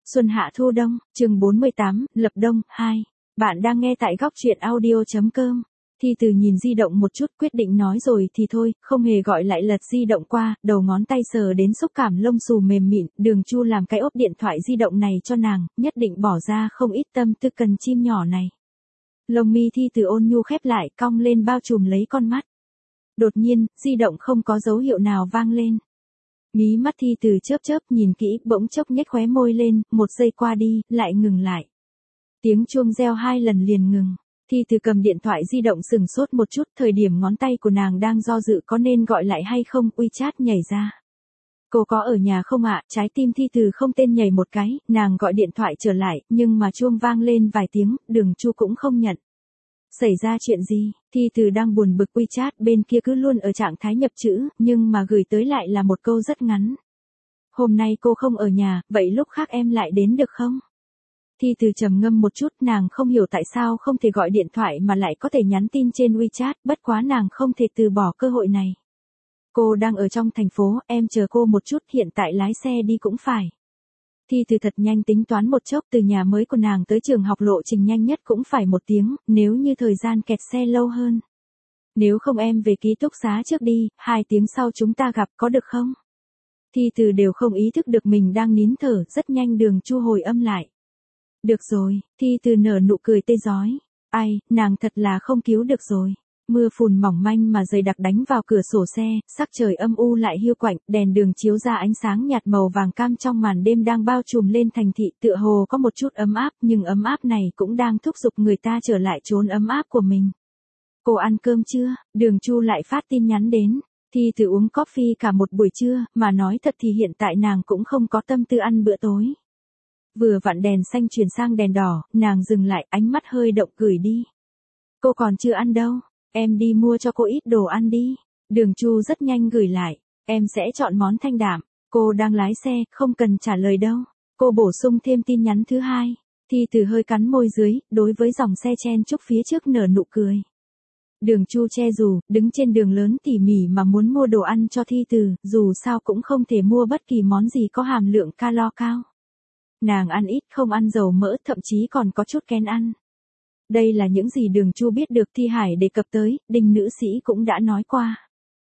Xuân hạ thu đông, chương 48, lập đông, 2. Bạn đang nghe tại góc truyện audio.com. Thi Từ nhìn di động một chút, quyết định nói rồi thì thôi, không hề gọi lại, lật di động qua, đầu ngón tay sờ đến xúc cảm lông xù mềm mịn. Đường Chu làm cái ốp điện thoại di động này cho nàng, nhất định bỏ ra không ít tâm tư cần chim nhỏ này. Lông mi Thi Từ ôn nhu khép lại, cong lên bao trùm lấy con mắt. Đột nhiên, di động không có dấu hiệu nào vang lên. Mí mắt Thi Từ chớp chớp nhìn kỹ, bỗng chốc nhếch khóe môi lên, một giây qua đi, lại ngừng lại. Tiếng chuông reo 2 lần liền ngừng. Thi Từ cầm điện thoại di động sừng sốt một chút, thời điểm ngón tay của nàng đang do dự có nên gọi lại hay không, WeChat nhảy ra. Cô có ở nhà không ạ? Trái tim Thi Từ không tên nhảy một cái, nàng gọi điện thoại trở lại, nhưng mà chuông vang lên vài tiếng, Đường Chu cũng không nhận. Xảy ra chuyện gì? Thi Từ đang buồn bực, WeChat bên kia cứ luôn ở trạng thái nhập chữ, nhưng mà gửi tới lại là một câu rất ngắn. Hôm nay cô không ở nhà, vậy lúc khác em lại đến được không? Thi Từ trầm ngâm một chút, nàng không hiểu tại sao không thể gọi điện thoại mà lại có thể nhắn tin trên WeChat, bất quá nàng không thể từ bỏ cơ hội này. Cô đang ở trong thành phố, em chờ cô một chút, hiện tại lái xe đi cũng phải. Thi Từ thật nhanh tính toán một chốc, từ nhà mới của nàng tới trường học lộ trình nhanh nhất cũng phải 1 tiếng, nếu như thời gian kẹt xe lâu hơn. Nếu không em về ký túc xá trước đi, 2 tiếng sau chúng ta gặp có được không? Thi Từ đều không ý thức được mình đang nín thở, rất nhanh Đường Chu hồi âm lại. Được rồi, Thi Từ nở nụ cười tê rói. Ai, nàng thật là không cứu được rồi. Mưa phùn mỏng manh mà dày đặc đánh vào cửa sổ xe, sắc trời âm u lại hiu quạnh, đèn đường chiếu ra ánh sáng nhạt màu vàng cam trong màn đêm đang bao trùm lên thành thị, tựa hồ có một chút ấm áp, nhưng ấm áp này cũng đang thúc giục người ta trở lại chốn ấm áp của mình. Cô ăn cơm chưa? Đường Chu lại phát tin nhắn đến. Thi Từ uống coffee cả một buổi trưa, mà nói thật thì hiện tại nàng cũng không có tâm tư ăn bữa tối. Vừa vặn đèn xanh chuyển sang đèn đỏ, nàng dừng lại, ánh mắt hơi động, gửi đi. Cô còn chưa ăn đâu, em đi mua cho cô ít đồ ăn đi. Đường Chu rất nhanh gửi lại, em sẽ chọn món thanh đạm. Cô đang lái xe, không cần trả lời đâu. Cô bổ sung thêm tin nhắn thứ 2. Thi Từ hơi cắn môi dưới, đối với dòng xe chen chúc phía trước nở nụ cười. Đường Chu che dù, đứng trên đường lớn tỉ mỉ mà muốn mua đồ ăn cho Thi Từ, dù sao cũng không thể mua bất kỳ món gì có hàm lượng calo cao. Nàng ăn ít, không ăn dầu mỡ, thậm chí còn có chút kén ăn. Đây là những gì Đường Chu biết được Thi Hải đề cập tới, Đinh nữ sĩ cũng đã nói qua.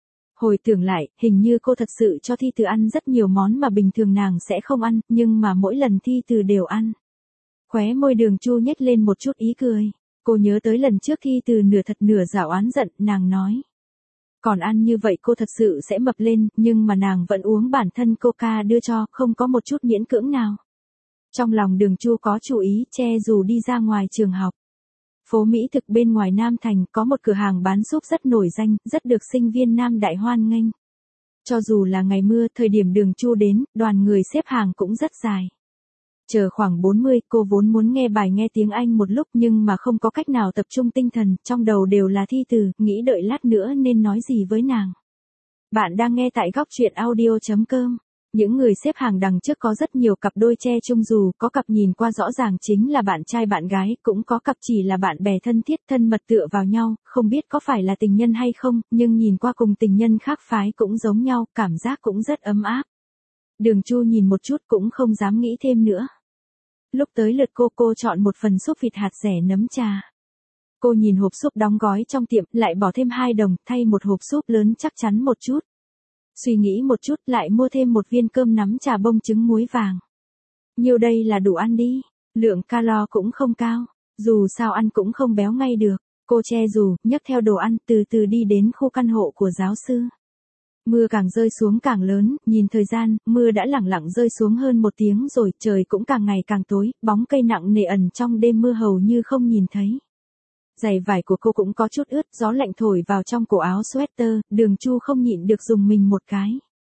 Hồi tưởng lại, hình như cô thật sự cho Thi Từ ăn rất nhiều món mà bình thường nàng sẽ không ăn, nhưng mà mỗi lần Thi Từ đều ăn. Khóe môi Đường Chu nhếch lên một chút ý cười. Cô nhớ tới lần trước Thi Từ nửa thật nửa giả oán giận, nàng nói. Còn ăn như vậy cô thật sự sẽ mập lên, nhưng mà nàng vẫn uống bản thân Coca đưa cho, không có một chút miễn cưỡng nào. Trong lòng Đường Chu có chủ ý, che dù đi ra ngoài trường học. Phố Mỹ Thực bên ngoài Nam Thành có một cửa hàng bán súp rất nổi danh, rất được sinh viên Nam Đại hoan nghênh. Cho dù là ngày mưa, thời điểm Đường Chu đến, đoàn người xếp hàng cũng rất dài. Chờ khoảng 40, cô vốn muốn nghe bài nghe tiếng Anh một lúc nhưng mà không có cách nào tập trung tinh thần, trong đầu đều là Thi Từ, nghĩ đợi lát nữa nên nói gì với nàng. Bạn đang nghe tại góc truyện audio.com. Những người xếp hàng đằng trước có rất nhiều cặp đôi che chung dù, có cặp nhìn qua rõ ràng chính là bạn trai bạn gái, cũng có cặp chỉ là bạn bè thân thiết thân mật tựa vào nhau, không biết có phải là tình nhân hay không, nhưng nhìn qua cùng tình nhân khác phái cũng giống nhau, cảm giác cũng rất ấm áp. Đường Chu nhìn một chút cũng không dám nghĩ thêm nữa. Lúc tới lượt cô chọn một phần súp vịt hạt dẻ nấm trà. Cô nhìn hộp súp đóng gói trong tiệm, lại bỏ thêm 2 đồng, thay một hộp súp lớn chắc chắn một chút. Suy nghĩ một chút lại mua thêm 1 viên cơm nắm trà bông trứng muối vàng. Nhiêu đây là đủ ăn đi, lượng calo cũng không cao, dù sao ăn cũng không béo ngay được. Cô che dù, nhấc theo đồ ăn, từ từ đi đến khu căn hộ của giáo sư. Mưa càng rơi xuống càng lớn, nhìn thời gian, mưa đã lẳng lặng rơi xuống hơn 1 tiếng rồi, trời cũng càng ngày càng tối, bóng cây nặng nề ẩn trong đêm mưa hầu như không nhìn thấy. Giày vải của cô cũng có chút ướt, gió lạnh thổi vào trong cổ áo sweater, Đường Chu không nhịn được dùng mình một cái.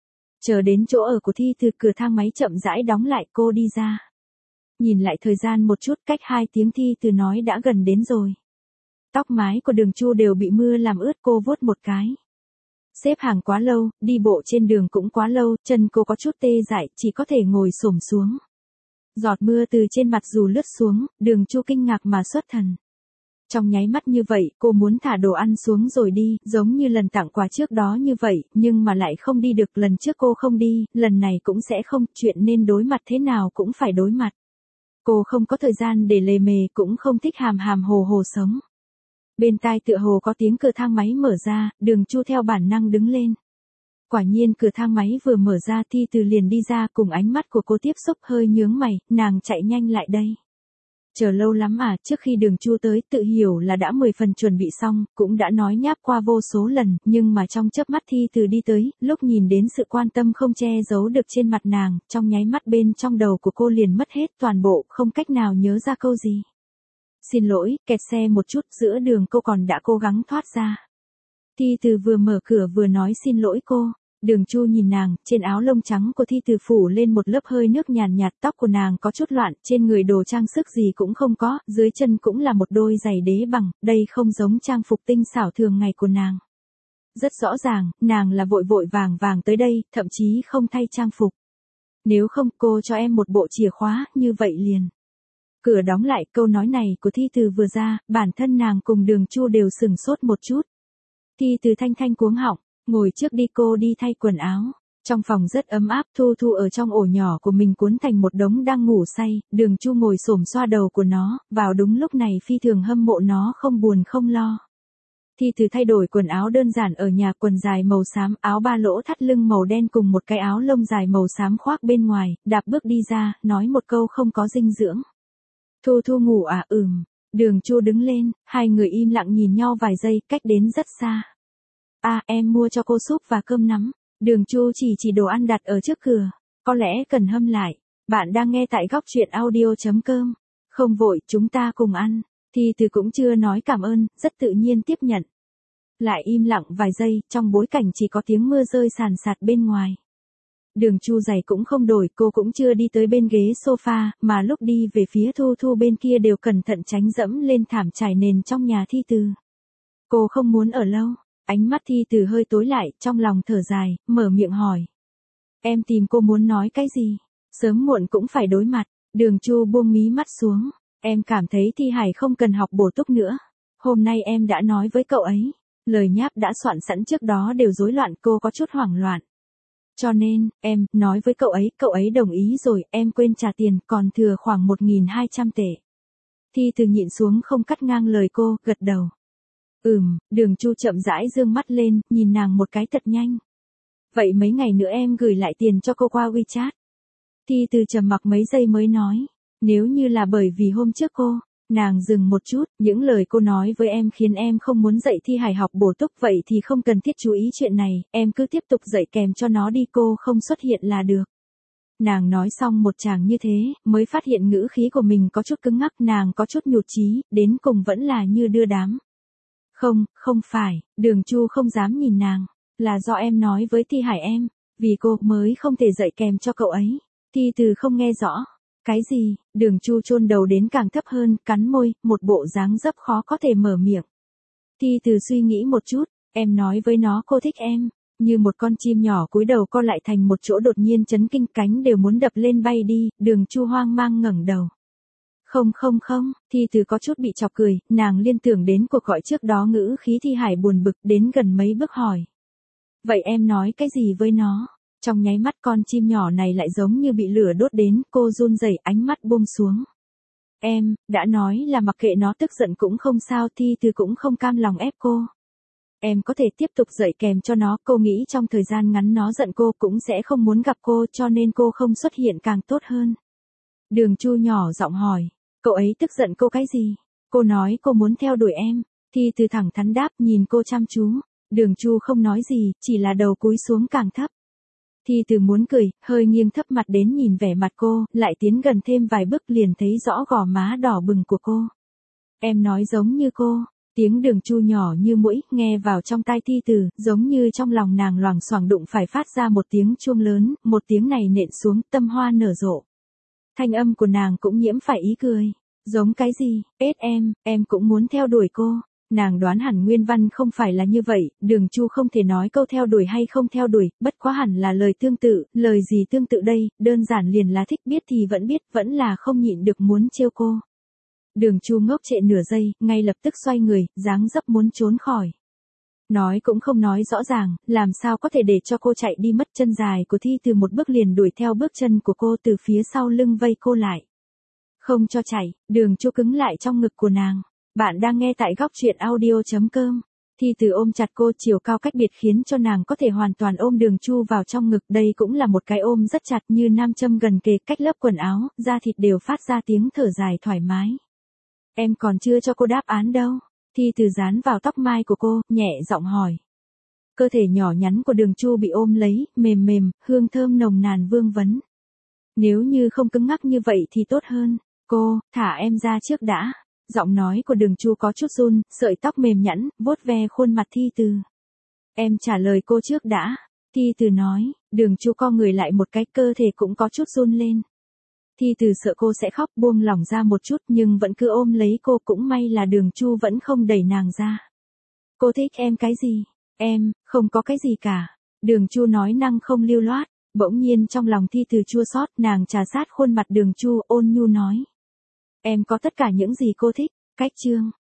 Chờ đến chỗ ở của Thi Từ, cửa thang máy chậm rãi đóng lại, cô đi ra. Nhìn lại thời gian một chút, cách 2 tiếng Thi Từ nói đã gần đến rồi. Tóc mái của Đường Chu đều bị mưa làm ướt, cô vuốt một cái. Xếp hàng quá lâu, đi bộ trên đường cũng quá lâu, chân cô có chút tê dại, chỉ có thể ngồi xổm xuống. Giọt mưa từ trên mặt dù lướt xuống, Đường Chu kinh ngạc mà xuất thần. Trong nháy mắt như vậy, cô muốn thả đồ ăn xuống rồi đi, giống như lần tặng quà trước đó như vậy, nhưng mà lại không đi được, lần trước cô không đi, lần này cũng sẽ không, chuyện nên đối mặt thế nào cũng phải đối mặt. Cô không có thời gian để lề mề, cũng không thích hàm hàm hồ hồ sống. Bên tai tựa hồ có tiếng cửa thang máy mở ra, Đường Chu theo bản năng đứng lên. Quả nhiên cửa thang máy vừa mở ra Thi Từ liền đi ra, cùng ánh mắt của cô tiếp xúc, hơi nhướng mày, nàng chạy nhanh lại đây. Chờ lâu lắm à, trước khi Đường Chu tới, tự hiểu là đã 10 phần chuẩn bị xong, cũng đã nói nháp qua vô số lần, nhưng mà trong chớp mắt Thi Từ đi tới, lúc nhìn đến sự quan tâm không che giấu được trên mặt nàng, trong nháy mắt bên trong đầu của cô liền mất hết toàn bộ, không cách nào nhớ ra câu gì. Xin lỗi, kẹt xe một chút, giữa đường cô còn đã cố gắng thoát ra. Thi Từ vừa mở cửa vừa nói xin lỗi cô. Đường Chu nhìn nàng, trên áo lông trắng của Thi Từ phủ lên một lớp hơi nước nhàn nhạt, tóc của nàng có chút loạn, trên người đồ trang sức gì cũng không có, dưới chân cũng là một đôi giày đế bằng, đây không giống trang phục tinh xảo thường ngày của nàng. Rất rõ ràng, nàng là vội vội vàng vàng tới đây, thậm chí không thay trang phục. Nếu không, cô cho em một bộ chìa khóa, như vậy liền. Cửa đóng lại, câu nói này của Thi Từ vừa ra, bản thân nàng cùng Đường Chu đều sửng sốt một chút. Thi Từ thanh thanh cuống họng. Ngồi trước đi, cô đi thay quần áo. Trong phòng rất ấm áp, Thu Thu ở trong ổ nhỏ của mình cuốn thành một đống đang ngủ say, Đường Chu ngồi xổm xoa đầu của nó, vào đúng lúc này phi thường hâm mộ nó không buồn không lo. Thi Từ thay đổi quần áo đơn giản ở nhà, quần dài màu xám, áo ba lỗ thắt lưng màu đen cùng một cái áo lông dài màu xám khoác bên ngoài, đạp bước đi ra, nói một câu không có dinh dưỡng. Thu Thu ngủ à? Đường Chu đứng lên, hai người im lặng nhìn nhau vài giây, cách đến rất xa. Em mua cho cô súp và cơm nắm. Đường Chu chỉ đồ ăn đặt ở trước cửa. Có lẽ cần hâm lại. Bạn đang nghe tại góc truyện audio.com. Không vội, chúng ta cùng ăn. Thi Từ cũng chưa nói cảm ơn, rất tự nhiên tiếp nhận. Lại im lặng vài giây, trong bối cảnh chỉ có tiếng mưa rơi sàn sạt bên ngoài. Đường Chu giày cũng không đổi, cô cũng chưa đi tới bên ghế sofa, mà lúc đi về phía Thu Thu bên kia đều cẩn thận tránh dẫm lên thảm trải nền trong nhà Thi Từ. Cô không muốn ở lâu. Ánh mắt Thi Từ hơi tối lại, trong lòng thở dài, mở miệng hỏi. Em tìm cô muốn nói cái gì? Sớm muộn cũng phải đối mặt. Đường Chu buông mí mắt xuống. Em cảm thấy Thi Hải không cần học bổ túc nữa. Hôm nay em đã nói với cậu ấy. Lời nháp đã soạn sẵn trước đó đều rối loạn, cô có chút hoảng loạn. Cho nên, em nói với cậu ấy đồng ý rồi, em quên trả tiền, còn thừa khoảng 1.200 tệ. Thi Từ nhịn xuống không cắt ngang lời cô, gật đầu. Đường Chu chậm rãi dương mắt lên, nhìn nàng một cái thật nhanh. Vậy mấy ngày nữa em gửi lại tiền cho cô qua WeChat. Thi Từ trầm mặc mấy giây mới nói. Nếu như là bởi vì hôm trước nàng dừng một chút, những lời cô nói với em khiến em không muốn dạy Thi Hải học bổ túc, vậy thì không cần thiết chú ý chuyện này, em cứ tiếp tục dạy kèm cho nó đi, cô không xuất hiện là được. Nàng nói xong một tràng như thế, mới phát hiện ngữ khí của mình có chút cứng ngắc, nàng có chút nhụt chí, đến cùng vẫn là như đưa đám. Không phải, Đường Chu không dám nhìn nàng, là do em nói với Thi Hải em, vì cô mới không thể dạy kèm cho cậu ấy. Thi Từ không nghe rõ. Cái gì? Đường Chu chôn đầu đến càng thấp hơn, cắn môi, một bộ dáng dấp khó có thể mở miệng. Thi Từ suy nghĩ một chút, em nói với nó cô thích em, như một con chim nhỏ cúi đầu co lại thành một chỗ, đột nhiên chấn kinh, cánh đều muốn đập lên bay đi, Đường Chu hoang mang ngẩng đầu. Không, Thi Từ có chút bị chọc cười, nàng liên tưởng đến cuộc gọi trước đó, ngữ khí Thi Hải buồn bực, đến gần mấy bước hỏi. Vậy em nói cái gì với nó? Trong nháy mắt con chim nhỏ này lại giống như bị lửa đốt đến, cô run rẩy, ánh mắt buông xuống. Em, đã nói là mặc kệ nó tức giận cũng không sao, Thi Từ cũng không cam lòng ép cô. Em có thể tiếp tục dạy kèm cho nó, cô nghĩ trong thời gian ngắn nó giận cô cũng sẽ không muốn gặp cô, cho nên cô không xuất hiện càng tốt hơn. Đường Chu nhỏ giọng hỏi. Cậu ấy tức giận cô cái gì? Cô nói cô muốn theo đuổi em. Thi Từ thẳng thắn đáp, nhìn cô chăm chú. Đường Chu không nói gì, chỉ là đầu cúi xuống càng thấp. Thi Từ muốn cười, hơi nghiêng thấp mặt đến nhìn vẻ mặt cô, lại tiến gần thêm vài bước liền thấy rõ gò má đỏ bừng của cô. Em nói giống như cô. Tiếng Đường Chu nhỏ như muỗi, nghe vào trong tai Thi Từ, giống như trong lòng nàng loảng xoảng đụng phải phát ra một tiếng chuông lớn, một tiếng này nện xuống, tâm hoa nở rộ. Thanh âm của nàng cũng nhiễm phải ý cười. Giống cái gì? Em cũng muốn theo đuổi cô. Nàng đoán hẳn nguyên văn không phải là như vậy, Đường Chu không thể nói câu theo đuổi hay không theo đuổi, bất quá hẳn là lời tương tự, lời gì tương tự đây, đơn giản liền là thích, biết thì vẫn biết, vẫn là không nhịn được muốn trêu cô. Đường Chu ngốc trệ nửa giây, ngay lập tức xoay người, dáng dấp muốn trốn khỏi. Nói cũng không nói rõ ràng, làm sao có thể để cho cô chạy đi mất. Chân dài của Thi Từ một bước liền đuổi theo bước chân của cô, từ phía sau lưng vây cô lại. Không cho chạy, Đường Chu cứng lại trong ngực của nàng. Bạn đang nghe tại góc truyện audio.com. Thi Từ ôm chặt cô, chiều cao cách biệt khiến cho nàng có thể hoàn toàn ôm Đường Chu vào trong ngực. Đây cũng là một cái ôm rất chặt, như nam châm gần kề, cách lớp quần áo, da thịt đều phát ra tiếng thở dài thoải mái. Em còn chưa cho cô đáp án đâu. Thi Từ dán vào tóc mai của cô, nhẹ giọng hỏi. Cơ thể nhỏ nhắn của Đường Chu bị ôm lấy, mềm mềm, hương thơm nồng nàn vương vấn. Nếu như không cứng ngắc như vậy thì tốt hơn. Cô, thả em ra trước đã. Giọng nói của Đường Chu có chút run, sợi tóc mềm nhẵn, vuốt ve khuôn mặt Thi Từ. Em trả lời cô trước đã. Thi Từ nói. Đường Chu co người lại một cái, cơ thể cũng có chút run lên. Thi Từ sợ cô sẽ khóc, buông lỏng ra một chút nhưng vẫn cứ ôm lấy cô. Cũng may là Đường Chu vẫn không đẩy nàng ra. Cô thích em cái gì? Em, không có cái gì cả. Đường Chu nói năng không lưu loát. Bỗng nhiên trong lòng Thi Từ chua xót, nàng trà sát khuôn mặt Đường Chu, ôn nhu nói. Em có tất cả những gì cô thích. Cách chương.